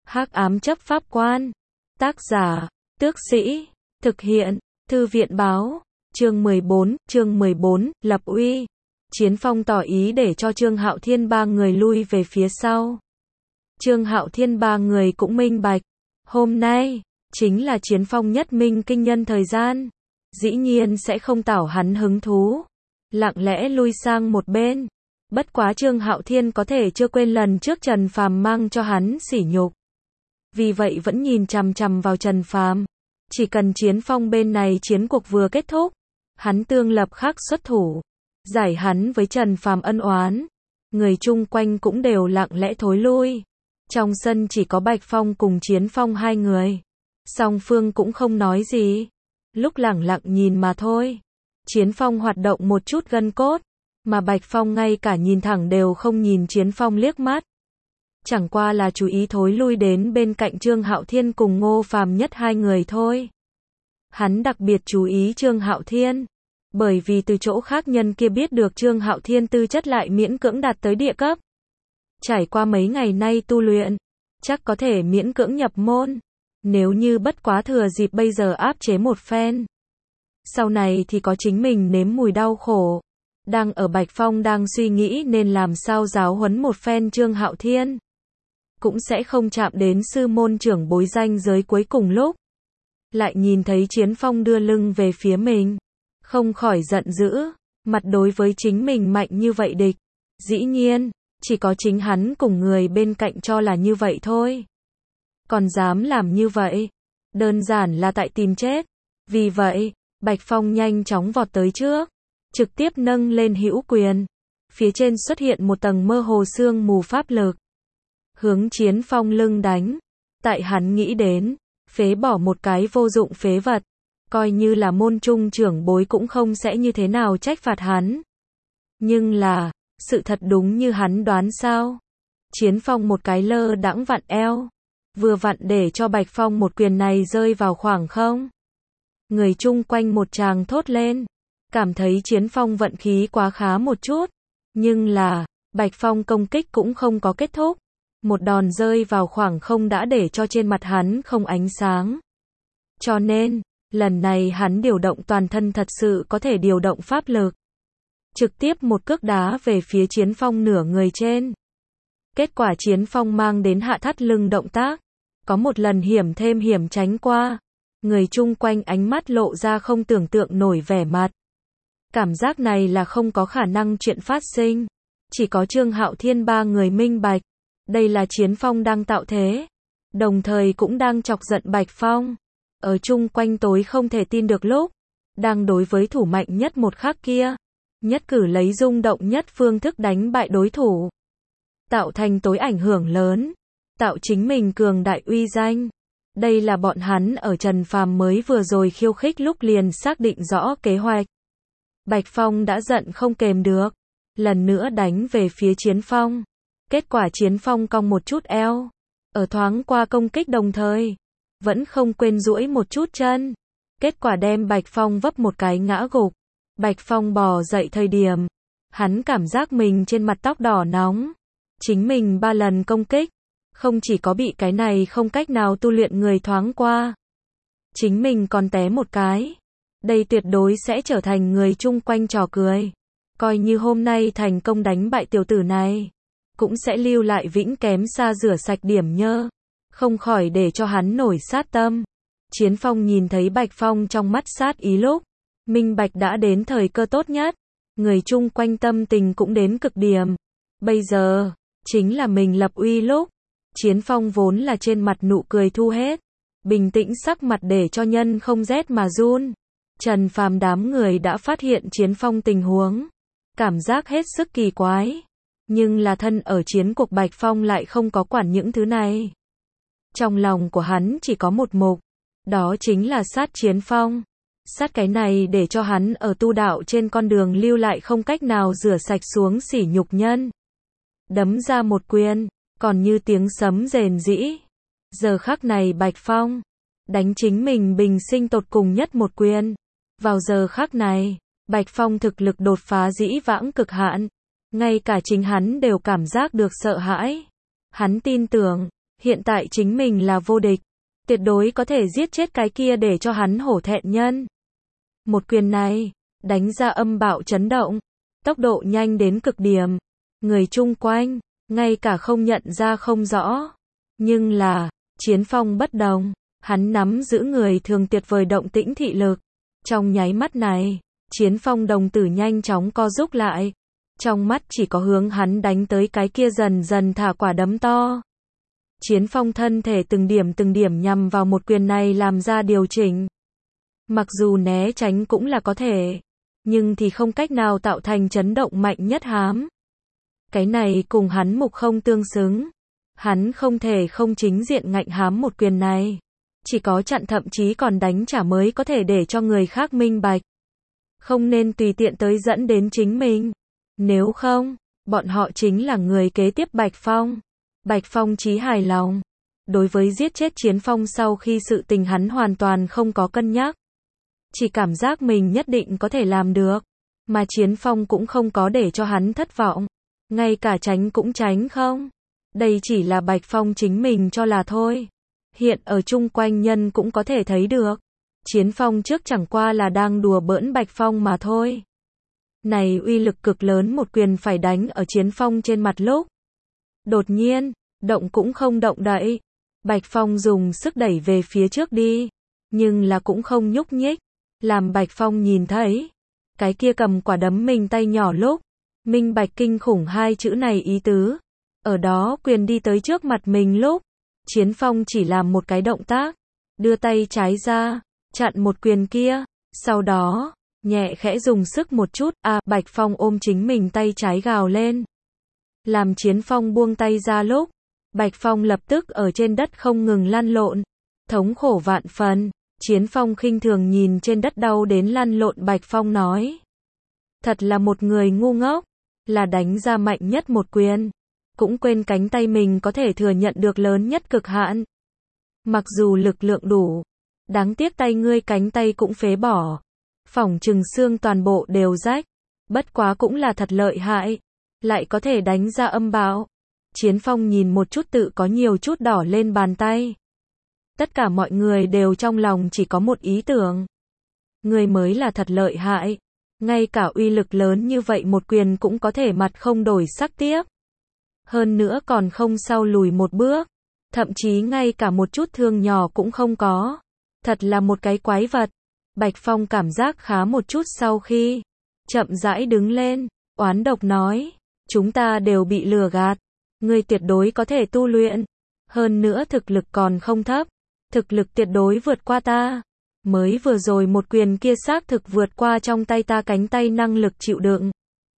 Hắc ám chấp pháp quan. Tác giả, Tước Sĩ. Thực hiện, Thư viện báo. Chương 14, lập uy. Chiến Phong tỏ ý để cho Trương Hạo Thiên ba người lui về phía sau. Trương Hạo Thiên ba người cũng minh bạch. Hôm nay, chính là Chiến Phong nhất minh kinh nhân thời gian. Dĩ nhiên sẽ không tảo hắn hứng thú. Lặng lẽ lui sang một bên. Bất quá Trương Hạo Thiên có thể chưa quên lần trước Trần Phàm mang cho hắn sỉ nhục. Vì vậy vẫn nhìn chằm chằm vào Trần Phàm. Chỉ cần Chiến Phong bên này chiến cuộc vừa kết thúc, hắn tương lập khắc xuất thủ, giải hắn với Trần Phàm ân oán. Người chung quanh cũng đều lặng lẽ thối lui. Trong sân chỉ có Bạch Phong cùng Chiến Phong hai người. Song phương cũng không nói gì. Lúc lẳng lặng nhìn mà thôi. Chiến Phong hoạt động một chút gân cốt, mà Bạch Phong ngay cả nhìn thẳng đều không nhìn Chiến Phong liếc mắt. Chẳng qua là chú ý thối lui đến bên cạnh Trương Hạo Thiên cùng Ngô Phàm Nhất hai người thôi. Hắn đặc biệt chú ý Trương Hạo Thiên, bởi vì từ chỗ khác nhân kia biết được Trương Hạo Thiên tư chất lại miễn cưỡng đạt tới địa cấp. Trải qua mấy ngày nay tu luyện, chắc có thể miễn cưỡng nhập môn. Nếu như bất quá thừa dịp bây giờ áp chế một phen, sau này thì có chính mình nếm mùi đau khổ. Đang ở Bạch Phong đang suy nghĩ nên làm sao giáo huấn một phen Trương Hạo Thiên, cũng sẽ không chạm đến sư môn trưởng bối ranh giới cuối cùng lúc. Lại nhìn thấy Chiến Phong đưa lưng về phía mình, không khỏi giận dữ, mặt đối với chính mình mạnh như vậy địch. Dĩ nhiên, chỉ có chính hắn cùng người bên cạnh cho là như vậy thôi. Còn dám làm như vậy, đơn giản là tại tìm chết. Vì vậy, Bạch Phong nhanh chóng vọt tới trước, trực tiếp nâng lên hữu quyền. Phía trên xuất hiện một tầng mơ hồ sương mù pháp lực, hướng Chiến Phong lưng đánh. Tại hắn nghĩ đến, phế bỏ một cái vô dụng phế vật, coi như là môn trung trưởng bối cũng không sẽ như thế nào trách phạt hắn. Nhưng là, sự thật đúng như hắn đoán sao? Chiến Phong một cái lơ đãng vặn eo, vừa vặn để cho Bạch Phong một quyền này rơi vào khoảng không. Người chung quanh một tràng thốt lên, cảm thấy Chiến Phong vận khí quá khá một chút. Nhưng là, Bạch Phong công kích cũng không có kết thúc. Một đòn rơi vào khoảng không đã để cho trên mặt hắn không ánh sáng. Cho nên, lần này hắn điều động toàn thân thật sự có thể điều động pháp lực. Trực tiếp một cước đá về phía Chiến Phong nửa người trên. Kết quả Chiến Phong mang đến hạ thắt lưng động tác. Có một lần hiểm thêm hiểm tránh qua. Người chung quanh ánh mắt lộ ra không tưởng tượng nổi vẻ mặt. Cảm giác này là không có khả năng chuyện phát sinh. Chỉ có Trương Hạo Thiên ba người minh bạch. Đây là Chiến Phong đang tạo thế. Đồng thời cũng đang chọc giận Bạch Phong. Ở chung quanh tối không thể tin được lúc. Đang đối với thủ mạnh nhất một khắc kia. Nhất cử lấy rung động nhất phương thức đánh bại đối thủ. Tạo thành tối ảnh hưởng lớn. Tạo chính mình cường đại uy danh. Đây là bọn hắn ở Trần Phàm mới vừa rồi khiêu khích lúc liền xác định rõ kế hoạch. Bạch Phong đã giận không kềm được. Lần nữa đánh về phía Chiến Phong. Kết quả Chiến Phong cong một chút eo. Ở thoáng qua công kích đồng thời. Vẫn không quên duỗi một chút chân. Kết quả đem Bạch Phong vấp một cái ngã gục. Bạch Phong bò dậy thời điểm. Hắn cảm giác mình trên mặt tóc đỏ nóng. Chính mình 3 lần công kích. Không chỉ có bị cái này không cách nào tu luyện người thoáng qua. Chính mình còn té một cái. Đây tuyệt đối sẽ trở thành người chung quanh trò cười. Coi như hôm nay thành công đánh bại tiểu tử này. Cũng sẽ lưu lại vĩnh kém xa rửa sạch điểm nhơ. Không khỏi để cho hắn nổi sát tâm. Chiến Phong nhìn thấy Bạch Phong trong mắt sát ý lúc. Minh bạch đã đến thời cơ tốt nhất. Người chung quanh tâm tình cũng đến cực điểm. Bây giờ, chính là mình lập uy lúc. Chiến Phong vốn là trên mặt nụ cười thu hết. Bình tĩnh sắc mặt để cho nhân không rét mà run. Trần Phàm đám người đã phát hiện Chiến Phong tình huống. Cảm giác hết sức kỳ quái. Nhưng là thân ở chiến cuộc Bạch Phong lại không có quản những thứ này. Trong lòng của hắn chỉ có một mục. Đó chính là sát Chiến Phong. Sát cái này để cho hắn ở tu đạo trên con đường lưu lại không cách nào rửa sạch xuống sỉ nhục nhân. Đấm ra một quyền, còn như tiếng sấm rền rĩ. Giờ khắc này Bạch Phong đánh chính mình bình sinh tột cùng nhất một quyền. Vào giờ khắc này, Bạch Phong thực lực đột phá dĩ vãng cực hạn. Ngay cả chính hắn đều cảm giác được sợ hãi. Hắn tin tưởng, Hiện tại chính mình là vô địch, tuyệt đối có thể giết chết cái kia để cho hắn hổ thẹn nhân. Một quyền này, đánh ra âm bạo chấn động, tốc độ nhanh đến cực điểm. Người chung quanh, ngay cả không nhận ra không rõ. Nhưng là, Chiến Phong bất đồng, hắn nắm giữ người thường tuyệt vời động tĩnh thị lực. Trong nháy mắt này, Chiến Phong đồng tử nhanh chóng co rút lại. Trong mắt chỉ có hướng hắn đánh tới cái kia dần dần thả quả đấm to. Chiến Phong thân thể từng điểm nhằm vào một quyền này làm ra điều chỉnh. Mặc dù né tránh cũng là có thể, nhưng thì không cách nào tạo thành chấn động mạnh nhất hám. Cái này cùng hắn mục không tương xứng. Hắn không thể không chính diện ngạnh hám một quyền này. Chỉ có chặn thậm chí còn đánh trả mới có thể để cho người khác minh bạch. Không nên tùy tiện tới dẫn đến chính mình. Nếu không, bọn họ chính là người kế tiếp Bạch Phong. Bạch Phong chí hài lòng. Đối với giết chết Chiến Phong sau khi sự tình hắn hoàn toàn không có cân nhắc. Chỉ cảm giác mình nhất định có thể làm được. Mà Chiến Phong cũng không có để cho hắn thất vọng. Ngay cả tránh cũng tránh không. Đây chỉ là Bạch Phong chính mình cho là thôi. Hiện ở chung quanh nhân cũng có thể thấy được. Chiến Phong trước chẳng qua là đang đùa bỡn Bạch Phong mà thôi. Này uy lực cực lớn một quyền phải đánh ở Chiến Phong trên mặt lúc. Đột nhiên, động cũng không động đậy. Bạch Phong dùng sức đẩy về phía trước đi. Nhưng là cũng không nhúc nhích. Làm Bạch Phong nhìn thấy. Cái kia cầm quả đấm mình tay nhỏ lúc. Minh bạch kinh khủng hai chữ này ý tứ. Ở đó quyền đi tới trước mặt mình lúc. Chiến Phong chỉ làm một cái động tác. Đưa tay trái ra. Chặn một quyền kia. Sau đó, nhẹ khẽ dùng sức một chút. Bạch Phong ôm chính mình tay trái gào lên. Làm Chiến Phong buông tay ra lúc. Bạch Phong lập tức ở trên đất không ngừng lăn lộn. Thống khổ vạn phần. Chiến Phong khinh thường nhìn trên đất đau đến lăn lộn Bạch Phong nói. Thật là một người ngu ngốc. Là đánh ra mạnh nhất một quyền. Cũng quên cánh tay mình có thể thừa nhận được lớn nhất cực hạn. Mặc dù lực lượng đủ. Đáng tiếc tay ngươi cánh tay cũng phế bỏ. Phỏng chừng xương toàn bộ đều rách. Bất quá cũng là thật lợi hại. Lại có thể đánh ra âm bạo. Chiến Phong nhìn một chút tự có nhiều chút đỏ lên bàn tay. Tất cả mọi người đều trong lòng chỉ có một ý tưởng. Người mới là thật lợi hại. Ngay cả uy lực lớn như vậy một quyền cũng có thể mặt không đổi sắc tiếp. Hơn nữa còn không sau lùi một bước. Thậm chí ngay cả một chút thương nhỏ cũng không có. Thật là một cái quái vật. Bạch Phong cảm giác khá một chút sau khi chậm rãi đứng lên, oán độc nói. Chúng ta đều bị lừa gạt. Ngươi tuyệt đối có thể tu luyện. Hơn nữa thực lực còn không thấp. Thực lực tuyệt đối vượt qua ta. Mới vừa rồi một quyền kia xác thực vượt qua trong tay ta cánh tay năng lực chịu đựng.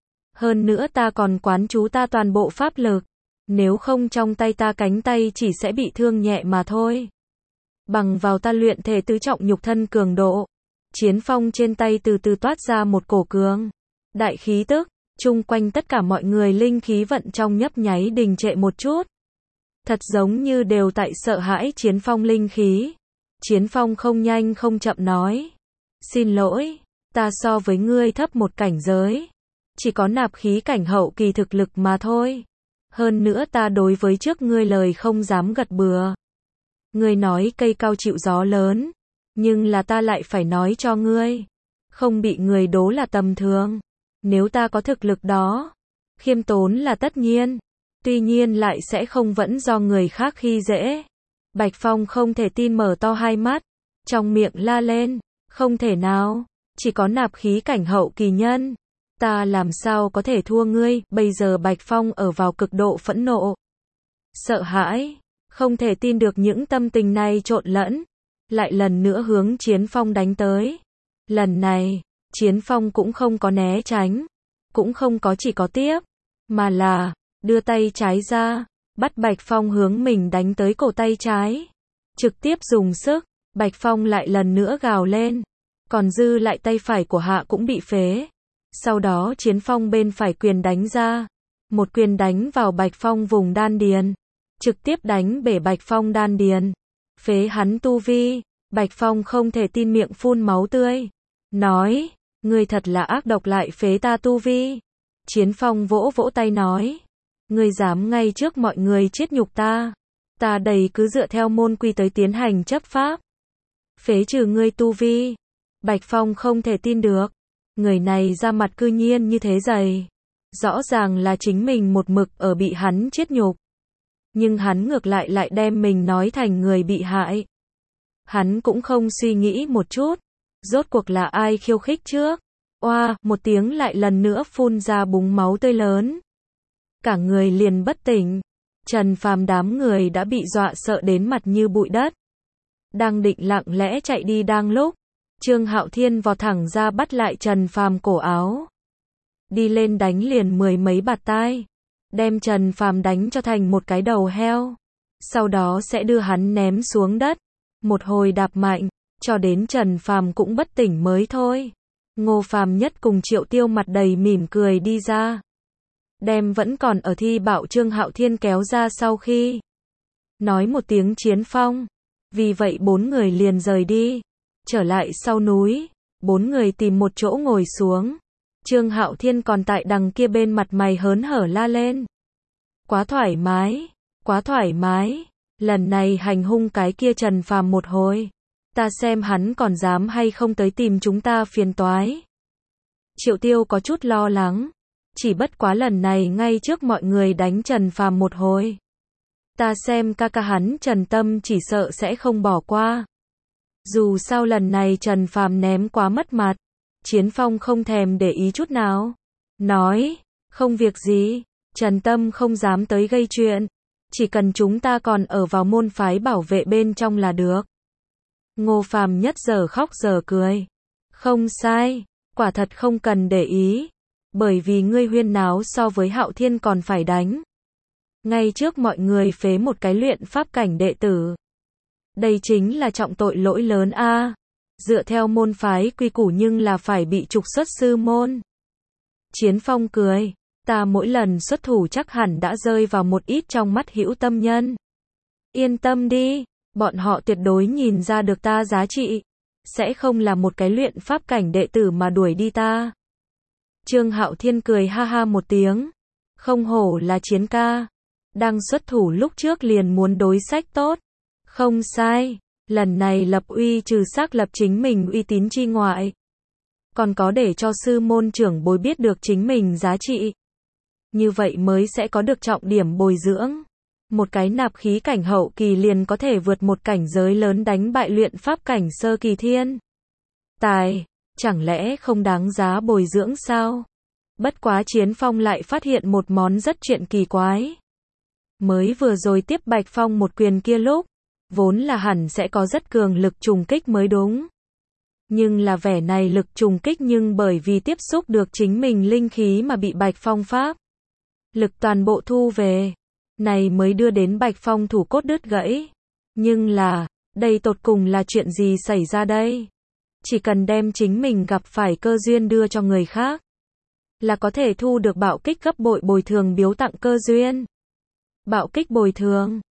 Hơn nữa ta còn quán chú ta toàn bộ pháp lực. Nếu không trong tay ta cánh tay chỉ sẽ bị thương nhẹ mà thôi. Bằng vào ta luyện thể tứ trọng nhục thân cường độ. Chiến Phong trên tay từ từ toát ra một cổ cường đại khí tức. Chung quanh tất cả mọi người linh khí vận trong nhấp nháy đình trệ một chút. Thật giống như đều tại sợ hãi Chiến Phong linh khí. Chiến Phong không nhanh không chậm nói. Xin lỗi, ta so với ngươi thấp một cảnh giới. Chỉ có nạp khí cảnh hậu kỳ thực lực mà thôi. Hơn nữa ta đối với trước ngươi lời không dám gật bừa. Ngươi nói cây cao chịu gió lớn. Nhưng là ta lại phải nói cho ngươi. Không bị người đố là tầm thường. Nếu ta có thực lực đó. Khiêm tốn là tất nhiên. Tuy nhiên lại sẽ không vẫn do người khác khi dễ. Bạch Phong không thể tin mở to hai mắt. Trong miệng la lên. Không thể nào. Chỉ có nạp khí cảnh hậu kỳ nhân. Ta làm sao có thể thua ngươi. Bây giờ Bạch Phong ở vào cực độ phẫn nộ. Sợ hãi. Không thể tin được những tâm tình này trộn lẫn. Lại lần nữa hướng Chiến Phong đánh tới. Lần này, Chiến Phong cũng không có né tránh. Cũng không có chỉ có tiếp. Mà là, đưa tay trái ra. Bắt Bạch Phong hướng mình đánh tới cổ tay trái. Trực tiếp dùng sức. Bạch Phong lại lần nữa gào lên. Còn dư lại tay phải của hạ cũng bị phế. Sau đó Chiến Phong bên phải quyền đánh ra. Một quyền đánh vào Bạch Phong vùng đan điền. Trực tiếp đánh bể Bạch Phong đan điền. Phế hắn tu vi. Bạch Phong không thể tin miệng phun máu tươi. Nói, ngươi thật là ác độc lại phế ta tu vi. Chiến Phong vỗ vỗ tay nói. Ngươi dám ngay trước mọi người chết nhục ta. Ta đây cứ dựa theo môn quy tới tiến hành chấp pháp. Phế trừ ngươi tu vi. Bạch Phong không thể tin được. Người này ra mặt cư nhiên như thế dày. Rõ ràng là chính mình một mực ở bị hắn chết nhục. Nhưng hắn ngược lại đem mình nói thành người bị hại. Hắn cũng không suy nghĩ một chút. Rốt cuộc là ai khiêu khích trước? Oa, một tiếng lại lần nữa phun ra búng máu tươi lớn. Cả người liền bất tỉnh. Trần Phàm đám người đã bị dọa sợ đến mặt như bụi đất. Đang định lặng lẽ chạy đi đang lúc. Trương Hạo Thiên vọt thẳng ra bắt lại Trần Phàm cổ áo. Đi lên đánh liền mười mấy bạt tai. Đem Trần Phàm đánh cho thành một cái đầu heo. Sau đó sẽ đưa hắn ném xuống đất. Một hồi đạp mạnh, cho đến Trần Phàm cũng bất tỉnh mới thôi. Ngô Phàm Nhất cùng Triệu Tiêu mặt đầy mỉm cười đi ra. Đem vẫn còn ở thi bảo Trương Hạo Thiên kéo ra sau khi nói một tiếng chiến phong. Vì vậy bốn người liền rời đi. Trở lại sau núi, bốn người tìm một chỗ ngồi xuống. Trương Hạo Thiên còn tại đằng kia bên mặt mày hớn hở la lên. Quá thoải mái, quá thoải mái. Lần này hành hung cái kia Trần Phàm một hồi. Ta xem hắn còn dám hay không tới tìm chúng ta phiền toái. Triệu Tiêu có chút lo lắng. Chỉ bất quá lần này ngay trước mọi người đánh Trần Phàm một hồi. Ta xem ca ca hắn Trần Tâm chỉ sợ sẽ không bỏ qua. Dù sao lần này Trần Phàm ném quá mất mặt. Chiến Phong không thèm để ý chút nào. Nói, không việc gì, Trần Tâm không dám tới gây chuyện. Chỉ cần chúng ta còn ở vào môn phái bảo vệ bên trong là được. Ngô Phàm Nhất giờ khóc giờ cười. Không sai, quả thật không cần để ý. Bởi vì ngươi huyên náo so với Hạo Thiên còn phải đánh. Ngay trước mọi người phế một cái luyện pháp cảnh đệ tử. Đây chính là trọng tội lỗi lớn a. Dựa theo môn phái quy củ nhưng là phải bị trục xuất sư môn. Chiến Phong cười. Ta mỗi lần xuất thủ chắc hẳn đã rơi vào một ít trong mắt hữu tâm nhân. Yên tâm đi, bọn họ tuyệt đối nhìn ra được ta giá trị. Sẽ không là một cái luyện pháp cảnh đệ tử mà đuổi đi ta. Trương Hạo Thiên cười ha ha một tiếng. Không hổ là Chiến ca. Đang xuất thủ lúc trước liền muốn đối sách tốt. Không sai, lần này lập uy trừ xác lập chính mình uy tín chi ngoại. Còn có để cho sư môn trưởng bối biết được chính mình giá trị. Như vậy mới sẽ có được trọng điểm bồi dưỡng. Một cái nạp khí cảnh hậu kỳ liền có thể vượt một cảnh giới lớn đánh bại luyện pháp cảnh sơ kỳ thiên. Tài, chẳng lẽ không đáng giá bồi dưỡng sao? Bất quá Chiến Phong lại phát hiện một món rất chuyện kỳ quái. Mới vừa rồi tiếp Bạch Phong một quyền kia lúc, vốn là hẳn sẽ có rất cường lực trùng kích mới đúng. Nhưng là vẻ này lực trùng kích nhưng bởi vì tiếp xúc được chính mình linh khí mà bị Bạch Phong pháp lực toàn bộ thu về. Này mới đưa đến Bạch Phong thủ cốt đứt gãy. Nhưng là, đây tột cùng là chuyện gì xảy ra đây? Chỉ cần đem chính mình gặp phải cơ duyên đưa cho người khác, là có thể thu được bạo kích gấp bội bồi thường biếu tặng cơ duyên. Bạo kích bồi thường.